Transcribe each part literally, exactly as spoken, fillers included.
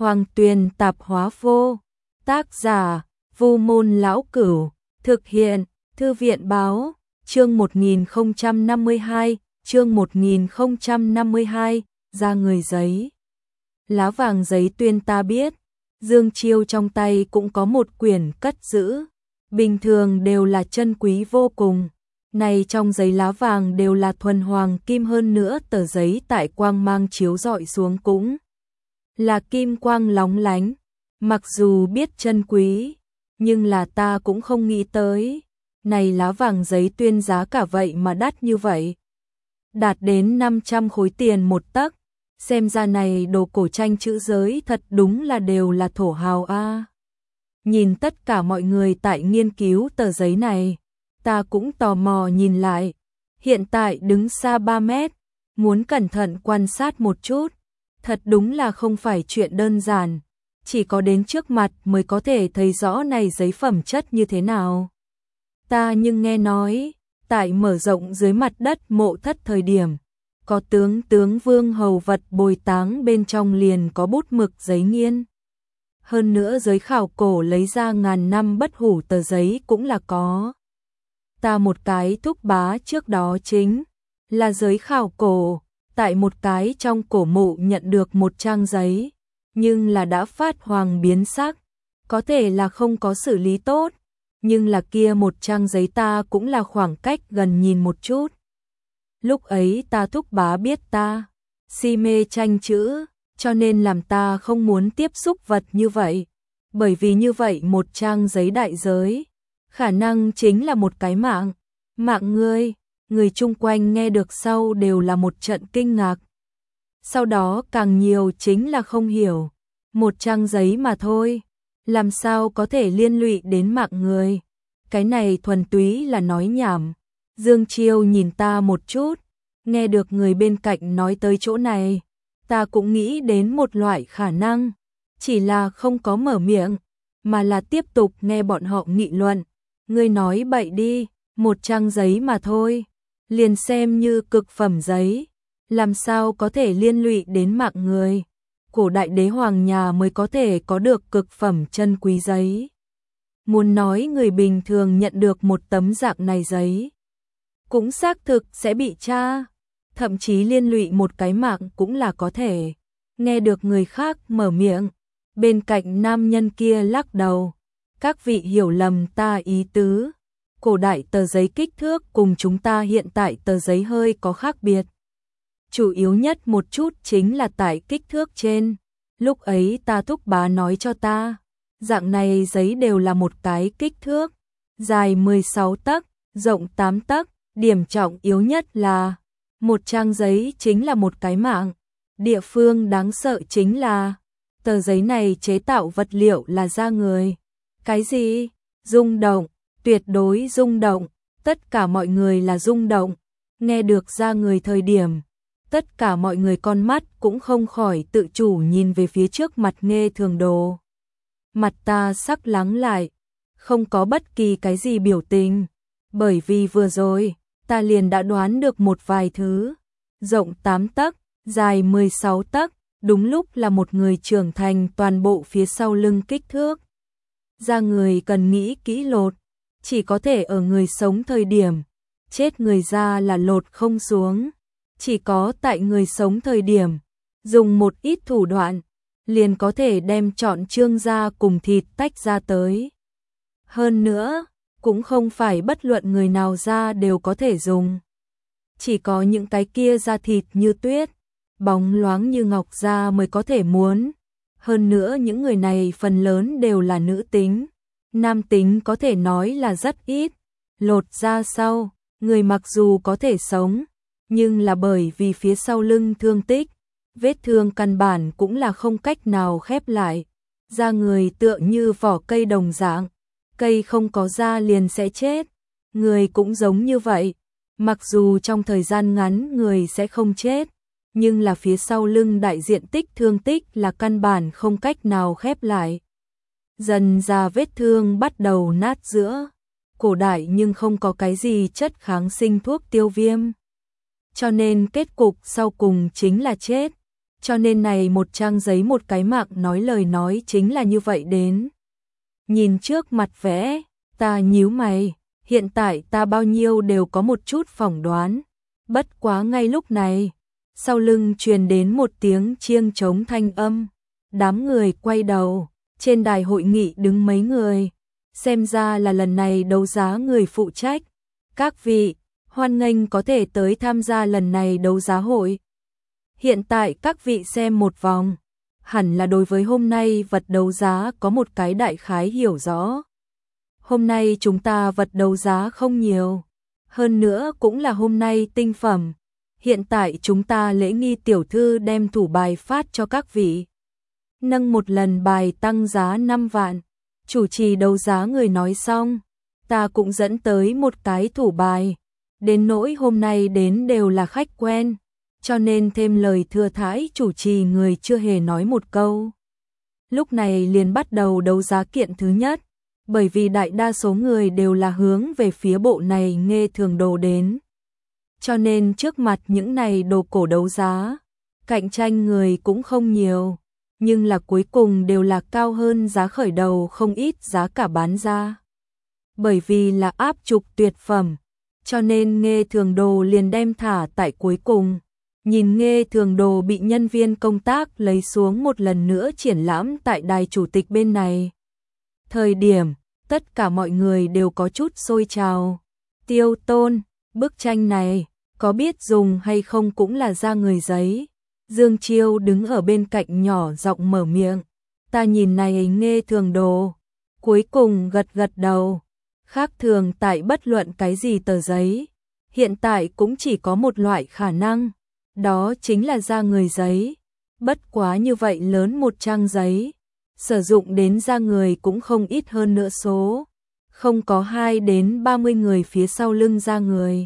Hoàng Tuyền Tạp Hóa Vô. Tác giả: Vu Môn Lão Cửu. Thực hiện: Thư viện báo. Chương một nghìn không trăm năm mươi hai, chương một nghìn không trăm năm mươi hai, ra người giấy. Lá vàng giấy tuyên ta biết, Dương Chiêu trong tay cũng có một quyển cất giữ, bình thường đều là chân quý vô cùng. Này trong giấy lá vàng đều là thuần hoàng kim, hơn nữa tờ giấy tại quang mang chiếu rọi xuống cũng là kim quang lóng lánh. Mặc dù biết chân quý, nhưng là ta cũng không nghĩ tới, này lá vàng giấy tuyên giá cả vậy mà đắt như vậy. Đạt đến năm trăm khối tiền một tấc, xem ra này đồ cổ tranh chữ giới thật đúng là đều là thổ hào a. À. Nhìn tất cả mọi người tại nghiên cứu tờ giấy này, ta cũng tò mò nhìn lại. Hiện tại đứng xa ba mét, muốn cẩn thận quan sát một chút, thật đúng là không phải chuyện đơn giản. Chỉ có đến trước mặt mới có thể thấy rõ này giấy phẩm chất như thế nào. Ta nhưng nghe nói, tại mở rộng dưới mặt đất mộ thất thời điểm, có tướng tướng vương hầu vật bồi táng bên trong liền có bút mực giấy nghiên. Hơn nữa giới khảo cổ lấy ra ngàn năm bất hủ tờ giấy cũng là có. Ta một cái thúc bá trước đó chính là giới khảo cổ, tại một cái trong cổ mộ nhận được một trang giấy, nhưng là đã phát hoàng biến sắc, có thể là không có xử lý tốt, nhưng là kia một trang giấy ta cũng là khoảng cách gần nhìn một chút. Lúc ấy ta thúc bá biết ta si mê tranh chữ, cho nên làm ta không muốn tiếp xúc vật như vậy, bởi vì như vậy một trang giấy đại giới, khả năng chính là một cái mạng, mạng ngươi. Người chung quanh nghe được sau đều là một trận kinh ngạc. Sau đó càng nhiều chính là không hiểu, một trang giấy mà thôi, làm sao có thể liên lụy đến mạng người. Cái này thuần túy là nói nhảm. Dương Chiêu nhìn ta một chút, nghe được người bên cạnh nói tới chỗ này, ta cũng nghĩ đến một loại khả năng, chỉ là không có mở miệng, mà là tiếp tục nghe bọn họ nghị luận. Ngươi nói bậy đi, một trang giấy mà thôi, liền xem như cực phẩm giấy, làm sao có thể liên lụy đến mạng người. Cổ đại đế hoàng nhà mới có thể có được cực phẩm chân quý giấy. Muốn nói người bình thường nhận được một tấm dạng này giấy, cũng xác thực sẽ bị tra, thậm chí liên lụy một cái mạng cũng là có thể. Nghe được người khác mở miệng, bên cạnh nam nhân kia lắc đầu. Các vị hiểu lầm ta ý tứ. Cổ đại tờ giấy kích thước cùng chúng ta hiện tại tờ giấy hơi có khác biệt. Chủ yếu nhất một chút chính là tại kích thước trên. Lúc ấy ta thúc bá nói cho ta, dạng này giấy đều là một cái kích thước, dài mười sáu tấc, rộng tám tấc, điểm trọng yếu nhất là một trang giấy chính là một cái mạng. Địa phương đáng sợ chính là tờ giấy này chế tạo vật liệu là da người. Cái gì? Rung động, tuyệt đối rung động, tất cả mọi người là rung động. Nghe được da người thời điểm, tất cả mọi người con mắt cũng không khỏi tự chủ nhìn về phía trước mặt nghe thường đồ. Mặt ta sắc lắng lại, không có bất kỳ cái gì biểu tình, bởi vì vừa rồi, ta liền đã đoán được một vài thứ. Rộng tám tấc, dài mười sáu tấc, đúng lúc là một người trưởng thành toàn bộ phía sau lưng kích thước. Da người cần nghĩ kỹ lột, chỉ có thể ở người sống thời điểm, chết người ra là lột không xuống. Chỉ có tại người sống thời điểm, dùng một ít thủ đoạn, liền có thể đem trọn trương da cùng thịt tách ra tới. Hơn nữa, cũng không phải bất luận người nào da đều có thể dùng. Chỉ có những cái kia da thịt như tuyết, bóng loáng như ngọc da mới có thể muốn. Hơn nữa những người này phần lớn đều là nữ tính. Nam tính có thể nói là rất ít. Lột da sau, người mặc dù có thể sống, nhưng là bởi vì phía sau lưng thương tích, vết thương căn bản cũng là không cách nào khép lại. Da người tựa như vỏ cây đồng dạng, cây không có da liền sẽ chết. Người cũng giống như vậy, mặc dù trong thời gian ngắn người sẽ không chết, nhưng là phía sau lưng đại diện tích thương tích là căn bản không cách nào khép lại. Dần ra vết thương bắt đầu nát giữa. Cổ đại nhưng không có cái gì chất kháng sinh thuốc tiêu viêm, cho nên kết cục sau cùng chính là chết. cho nên này một trang giấy một cái mạng nói lời nói chính là như vậy đến. Nhìn trước mặt vẽ, ta nhíu mày, hiện tại ta bao nhiêu đều có một chút phỏng đoán. Bất quá ngay lúc này, sau lưng truyền đến một tiếng chiêng trống thanh âm, đám người quay đầu, trên đài hội nghị đứng mấy người, xem ra là lần này đấu giá người phụ trách. Các vị, hoan nghênh có thể tới tham gia lần này đấu giá hội. Hiện tại các vị xem một vòng, hẳn là đối với hôm nay vật đấu giá có một cái đại khái hiểu rõ. Hôm nay chúng ta vật đấu giá không nhiều, hơn nữa cũng là hôm nay tinh phẩm. Hiện tại chúng ta lễ nghi tiểu thư đem thủ bài phát cho các vị. Nâng một lần bài tăng giá năm vạn, chủ trì đấu giá người nói xong, ta cũng dẫn tới một cái thủ bài. Đến nỗi hôm nay đến đều là khách quen, cho nên thêm lời thừa thãi chủ trì người chưa hề nói một câu. Lúc này liền bắt đầu đấu giá kiện thứ nhất, bởi vì đại đa số người đều là hướng về phía bộ này Nghê Thường Đồ đến. Cho nên trước mặt những này đồ cổ đấu giá, cạnh tranh người cũng không nhiều, nhưng là cuối cùng đều là cao hơn giá khởi đầu không ít giá cả bán ra. Bởi vì là áp trục tuyệt phẩm, cho nên Nghê Thường Đồ liền đem thả tại cuối cùng. Nhìn Nghê Thường Đồ bị nhân viên công tác lấy xuống một lần nữa triển lãm tại đài chủ tịch bên này. Thời điểm, tất cả mọi người đều có chút sôi trào. Tiêu Tôn, bức tranh này, có biết dùng hay không cũng là da người giấy. Dương Chiêu đứng ở bên cạnh nhỏ giọng mở miệng. Ta nhìn này Nghê Thường Đồ, cuối cùng gật gật đầu. Khác thường tại bất luận cái gì tờ giấy, hiện tại cũng chỉ có một loại khả năng, đó chính là da người giấy. Bất quá như vậy lớn một trang giấy, sử dụng đến da người cũng không ít hơn nữa số, không có hai đến ba mươi người phía sau lưng da người,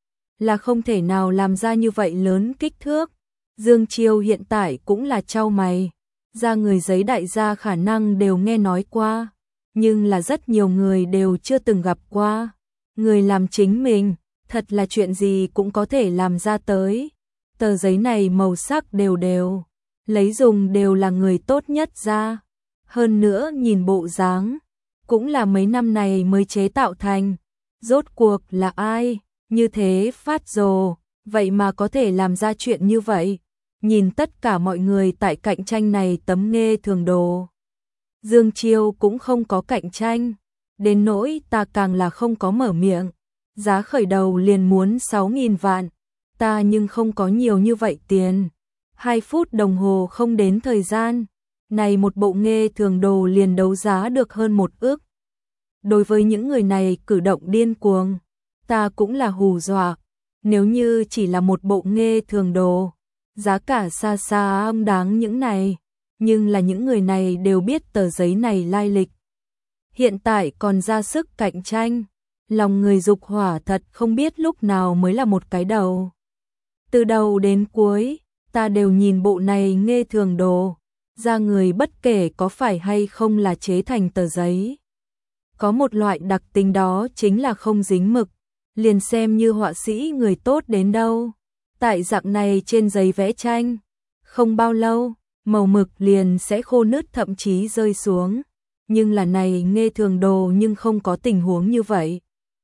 là không thể nào làm ra như vậy lớn kích thước. Dương Chiêu hiện tại cũng là chau mày, da người giấy đại gia khả năng đều nghe nói qua, nhưng là rất nhiều người đều chưa từng gặp qua. Người làm chính mình, thật là chuyện gì cũng có thể làm ra tới. Tờ giấy này màu sắc đều đều, lấy dùng đều là người tốt nhất ra. Hơn nữa nhìn bộ dáng, cũng là mấy năm này mới chế tạo thành. Rốt cuộc là ai, như thế phát rồ, vậy mà có thể làm ra chuyện như vậy. Nhìn tất cả mọi người tại cạnh tranh này tấm Nghê Thường Đồ, Dương Chiêu cũng không có cạnh tranh, đến nỗi ta càng là không có mở miệng. Giá khởi đầu liền muốn sáu nghìn vạn, ta nhưng không có nhiều như vậy tiền. Hai phút đồng hồ không đến thời gian, này một bộ Nghê Thường Đồ liền đấu giá được hơn một ức. Đối với những người này cử động điên cuồng, ta cũng là hù dọa. Nếu như chỉ là một bộ Nghê Thường Đồ, giá cả xa xa không đáng những này, nhưng là những người này đều biết tờ giấy này lai lịch. Hiện tại còn ra sức cạnh tranh, lòng người dục hỏa thật không biết lúc nào mới là một cái đầu. Từ đầu đến cuối, ta đều nhìn bộ này Nghê Thường Đồ, da người bất kể có phải hay không là chế thành tờ giấy. Có một loại đặc tính đó chính là không dính mực, liền xem như họa sĩ người tốt đến đâu. Tại dạng này trên giấy vẽ tranh, không bao lâu, màu mực liền sẽ khô nứt thậm chí rơi xuống. Nhưng là này Nghê Thường Đồ nhưng không có tình huống như vậy.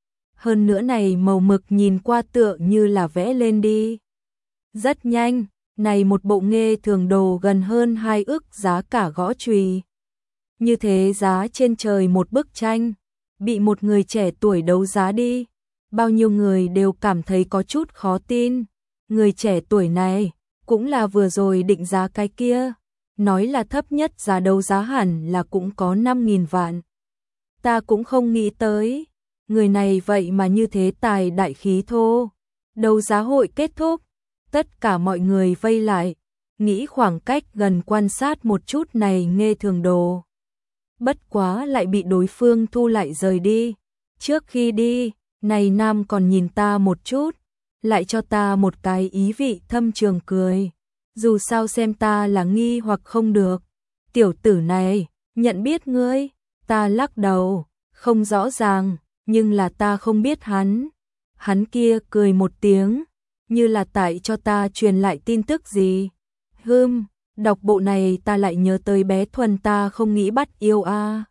Hơn nữa này màu mực nhìn qua tựa như là vẽ lên đi. Rất nhanh, này một bộ Nghê Thường Đồ gần hơn hai ức giá cả gõ chùy. Như thế giá trên trời một bức tranh, bị một người trẻ tuổi đấu giá đi. Bao nhiêu người đều cảm thấy có chút khó tin. Người trẻ tuổi này, cũng là vừa rồi định giá cái kia. Nói là thấp nhất giá đấu giá hẳn là cũng có năm nghìn vạn. Ta cũng không nghĩ tới, người này vậy mà như thế tài đại khí thô. Đấu giá hội kết thúc, tất cả mọi người vây lại, nghĩ khoảng cách gần quan sát một chút này Nghê Thường Đồ. Bất quá lại bị đối phương thu lại rời đi. Trước khi đi, này nam còn nhìn ta một chút, lại cho ta một cái ý vị thâm trường cười. Dù sao xem ta là nghi hoặc không được. Tiểu tử này, nhận biết ngươi, ta lắc đầu, không rõ ràng, nhưng là ta không biết hắn. Hắn kia cười một tiếng, như là tại cho ta truyền lại tin tức gì. Hưm, đọc bộ này ta lại nhớ tới bé Thuần ta không nghĩ bắt yêu a.